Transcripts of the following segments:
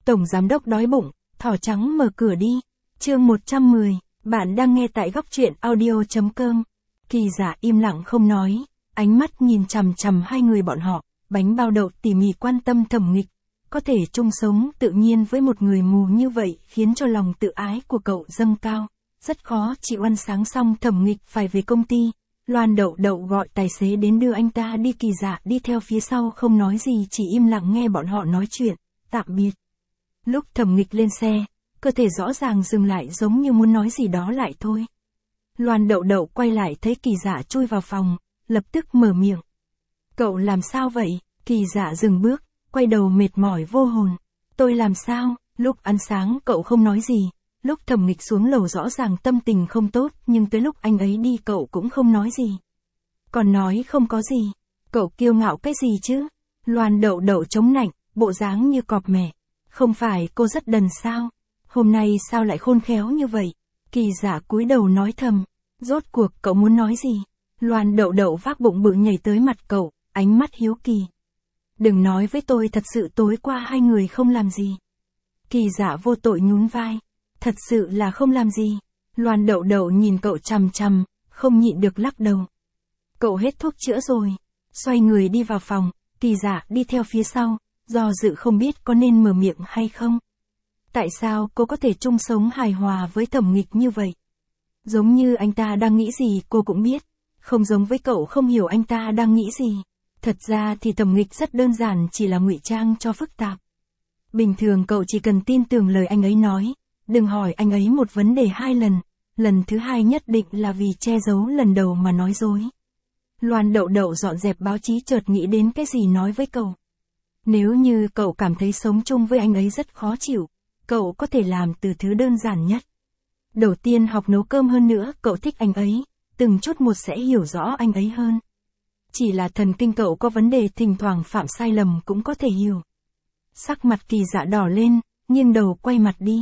Tổng giám đốc đói bụng, thỏ trắng mở cửa đi. Chương 110, bạn đang nghe tại góc truyện audio.com. Kỳ Dạ im lặng không nói, ánh mắt nhìn chằm chằm hai người bọn họ, bánh bao đậu tỉ mỉ quan tâm Thẩm Nghịch. Có thể chung sống tự nhiên với một người mù như vậy khiến cho lòng tự ái của cậu dâng cao. Rất khó chịu. Ăn sáng xong Thẩm Nghịch phải về công ty. Loan Đậu Đậu gọi tài xế đến đưa anh ta đi. Kỳ Dạ đi theo phía sau không nói gì, chỉ im lặng nghe bọn họ nói chuyện. Tạm biệt. Lúc Thẩm Nghịch lên xe, cơ thể rõ ràng dừng lại giống như muốn nói gì đó lại thôi. Loan Đậu Đậu quay lại thấy Kỳ Dạ chui vào phòng, lập tức mở miệng. Cậu làm sao vậy? Kỳ Dạ dừng bước, quay đầu mệt mỏi vô hồn. Tôi làm sao? Lúc ăn sáng cậu không nói gì. Lúc Thẩm Nghịch xuống lầu rõ ràng tâm tình không tốt, nhưng tới lúc anh ấy đi cậu cũng không nói gì. Còn nói không có gì. Cậu kiêu ngạo cái gì chứ? Loan Đậu Đậu chống nạnh, bộ dáng như cọp mẹ. Không phải cô rất đần sao? Hôm nay sao lại khôn khéo như vậy? Kỳ Dạ cúi đầu nói thầm. Rốt cuộc cậu muốn nói gì? Loan Đậu Đậu vác bụng bự nhảy tới mặt cậu, ánh mắt hiếu kỳ. Đừng nói với tôi thật sự tối qua hai người không làm gì. Kỳ Dạ vô tội nhún vai. Thật sự là không làm gì. Loan Đậu Đậu nhìn cậu chằm chằm, không nhịn được lắc đầu. Cậu hết thuốc chữa rồi. Xoay người đi vào phòng, Kỳ Dạ đi theo phía sau, do dự không biết có nên mở miệng hay không. Tại sao cô có thể chung sống hài hòa với Thẩm Nghịch như vậy? Giống như anh ta đang nghĩ gì cô cũng biết. Không giống với cậu không hiểu anh ta đang nghĩ gì. Thật ra thì Thẩm Nghịch rất đơn giản, chỉ là ngụy trang cho phức tạp. Bình thường cậu chỉ cần tin tưởng lời anh ấy nói. Đừng hỏi anh ấy một vấn đề hai lần. Lần thứ hai nhất định là vì che giấu lần đầu mà nói dối. Loan Đậu Đậu dọn dẹp báo chí chợt nghĩ đến cái gì nói với cậu. Nếu như cậu cảm thấy sống chung với anh ấy rất khó chịu, cậu có thể làm từ thứ đơn giản nhất. Đầu tiên học nấu cơm, hơn nữa cậu thích anh ấy, từng chút một sẽ hiểu rõ anh ấy hơn. Chỉ là thần kinh cậu có vấn đề, thỉnh thoảng phạm sai lầm cũng có thể hiểu. Sắc mặt Kỳ Dạ đỏ lên, nghiêng đầu quay mặt đi.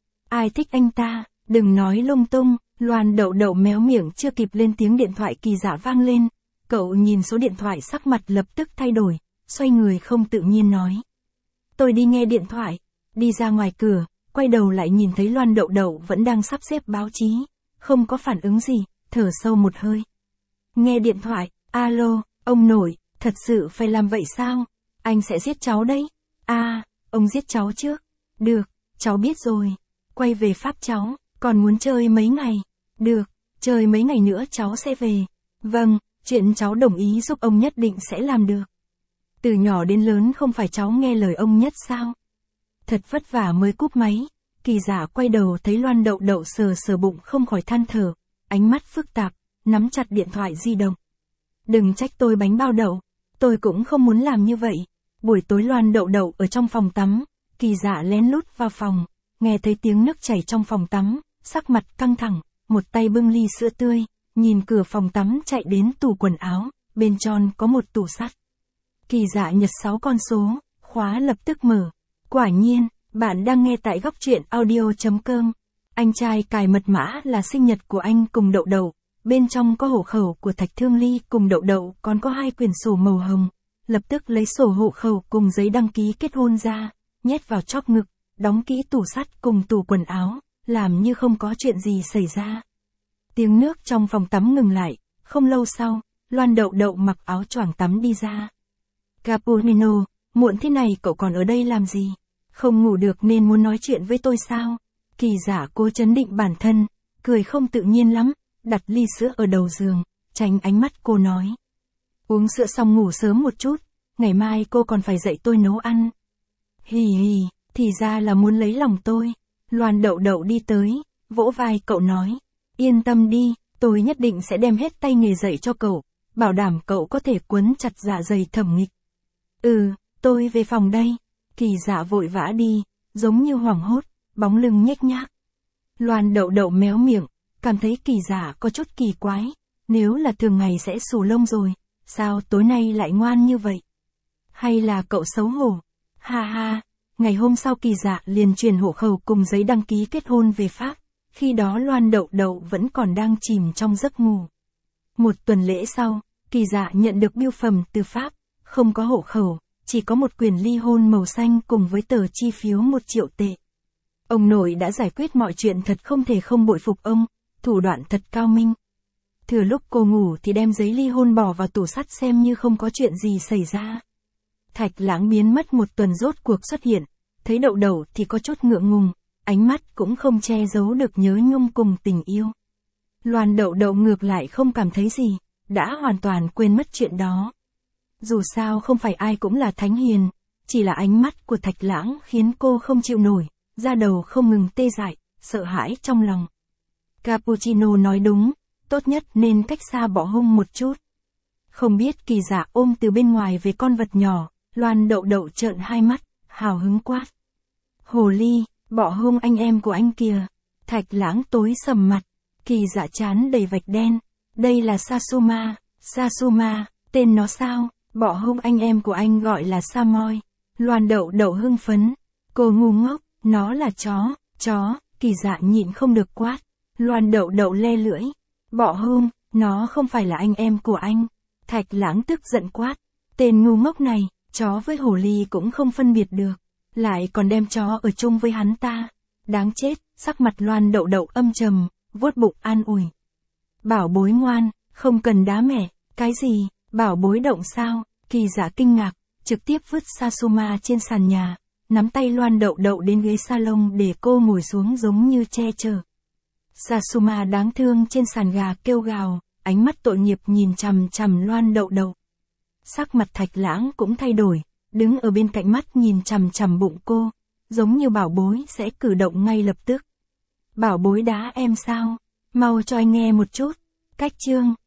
Ai thích anh ta, đừng nói lung tung. Loan Đậu Đậu méo miệng, chưa kịp lên tiếng điện thoại Kỳ Dạ vang lên. Cậu nhìn số điện thoại, sắc mặt lập tức thay đổi, xoay người không tự nhiên nói. Tôi đi nghe điện thoại. Đi ra ngoài cửa, quay đầu lại nhìn thấy Loan Đậu Đậu vẫn đang sắp xếp báo chí, không có phản ứng gì, thở sâu một hơi. Nghe điện thoại, alo, ông nội, thật sự phải làm vậy sao? Anh sẽ giết cháu đấy. Ông giết cháu trước. Được, cháu biết rồi. Quay về Pháp cháu, còn muốn chơi mấy ngày? Được, chơi mấy ngày nữa cháu sẽ về. Vâng, chuyện cháu đồng ý giúp ông nhất định sẽ làm được. Từ nhỏ đến lớn không phải cháu nghe lời ông nhất sao? Thật vất vả mới cúp máy. Kỳ Dạ quay đầu thấy Loan Đậu Đậu sờ sờ bụng không khỏi than thở, ánh mắt phức tạp, nắm chặt điện thoại di động. Đừng trách tôi bánh bao đậu, tôi cũng không muốn làm như vậy. Buổi tối Loan Đậu Đậu ở trong phòng tắm, Kỳ Dạ lén lút vào phòng, nghe thấy tiếng nước chảy trong phòng tắm, sắc mặt căng thẳng, một tay bưng ly sữa tươi, nhìn cửa phòng tắm chạy đến tủ quần áo, bên trong có một tủ sắt. Kỳ Dạ nhật 6 con số, khóa lập tức mở. Quả nhiên, bạn đang nghe tại góc truyện audio.com. Anh trai cài mật mã là sinh nhật của anh cùng Đậu Đậu, bên trong có hộ khẩu của Thạch Thương Ly cùng Đậu Đậu, còn có 2 quyển sổ màu hồng. Lập tức lấy sổ hộ khẩu cùng giấy đăng ký kết hôn ra, nhét vào chóp ngực, đóng kỹ tủ sắt cùng tủ quần áo, làm như không có chuyện gì xảy ra. Tiếng nước trong phòng tắm ngừng lại, không lâu sau, Loan Đậu Đậu mặc áo choàng tắm đi ra. Cappuccino, muộn thế này cậu còn ở đây làm gì? Không ngủ được nên muốn nói chuyện với tôi sao? Kỳ Dạ cố trấn định bản thân, cười không tự nhiên lắm, đặt ly sữa ở đầu giường, tránh ánh mắt cô nói. Uống sữa xong ngủ sớm một chút, ngày mai cô còn phải dạy tôi nấu ăn. Hì hì, thì ra là muốn lấy lòng tôi. Loan Đậu Đậu đi tới, vỗ vai cậu nói. Yên tâm đi, tôi nhất định sẽ đem hết tay nghề dạy cho cậu, bảo đảm cậu có thể quấn chặt dạ dày Thẩm Nghịch. Tôi về phòng đây. Kỳ Dạ vội vã đi, giống như hoảng hốt, bóng lưng nhếch nhác. Loan Đậu Đậu méo miệng, cảm thấy Kỳ Dạ có chút kỳ quái. Nếu là thường ngày sẽ xù lông rồi, sao tối nay lại ngoan như vậy? Hay là cậu xấu hổ? Ha ha, ngày hôm sau Kỳ Dạ liền chuyển hộ khẩu cùng giấy đăng ký kết hôn về Pháp. Khi đó Loan Đậu Đậu vẫn còn đang chìm trong giấc ngủ. Một tuần lễ sau, Kỳ Dạ nhận được bưu phẩm từ Pháp, không có hộ khẩu, chỉ có một quyển ly hôn màu xanh cùng với tờ chi phiếu 1 triệu tệ. Ông nội đã giải quyết mọi chuyện thật không thể không bội phục ông, thủ đoạn thật cao minh. Thừa lúc cô ngủ thì đem giấy ly hôn bỏ vào tủ sắt xem như không có chuyện gì xảy ra. Thạch Lãng biến mất một tuần rốt cuộc xuất hiện, thấy Đậu Đậu thì có chút ngượng ngùng, ánh mắt cũng không che giấu được nhớ nhung cùng tình yêu. Loan Đậu Đậu ngược lại không cảm thấy gì, đã hoàn toàn quên mất chuyện đó. Dù sao không phải ai cũng là thánh hiền, chỉ là ánh mắt của Thạch Lãng khiến cô không chịu nổi, da đầu không ngừng tê dại, sợ hãi trong lòng. Cappuccino nói đúng, tốt nhất nên cách xa Bỏ Hung một chút. Không biết Kỳ Dạ ôm từ bên ngoài về con vật nhỏ, Loan Đậu Đậu trợn hai mắt, hào hứng quát. Hồ ly, Bỏ Hung anh em của anh kìa. Thạch Lãng tối sầm mặt, Kỳ Dạ trán đầy vạch đen. Đây là Sasuma, Sasuma, tên nó sao? Bỏ Hung anh em của anh gọi là Samoy. Loan Đậu Đậu hưng phấn. Cô ngu ngốc, nó là chó, Kỳ Dạ nhịn không được quát. Loan Đậu Đậu le lưỡi. Bỏ Hung, nó không phải là anh em của anh. Thạch Lãng tức giận quát. Tên ngu ngốc này, chó với hồ ly cũng không phân biệt được. Lại còn đem chó ở chung với hắn ta. Đáng chết, sắc mặt Loan Đậu Đậu âm trầm, vuốt bụng an ủi. Bảo bối ngoan, không cần đá mẹ. Cái gì, bảo bối động sao? Kỳ Dạ kinh ngạc, trực tiếp vứt Sasuma trên sàn nhà, nắm tay Loan Đậu Đậu đến ghế salon để cô ngồi xuống giống như che chở. Sasuma đáng thương trên sàn gà kêu gào, ánh mắt tội nghiệp nhìn chằm chằm Loan Đậu Đậu. Sắc mặt Thạch Lãng cũng thay đổi, đứng ở bên cạnh mắt nhìn chằm chằm bụng cô, giống như bảo bối sẽ cử động ngay lập tức. Bảo bối đá em sao? Mau cho anh nghe một chút. Cách chương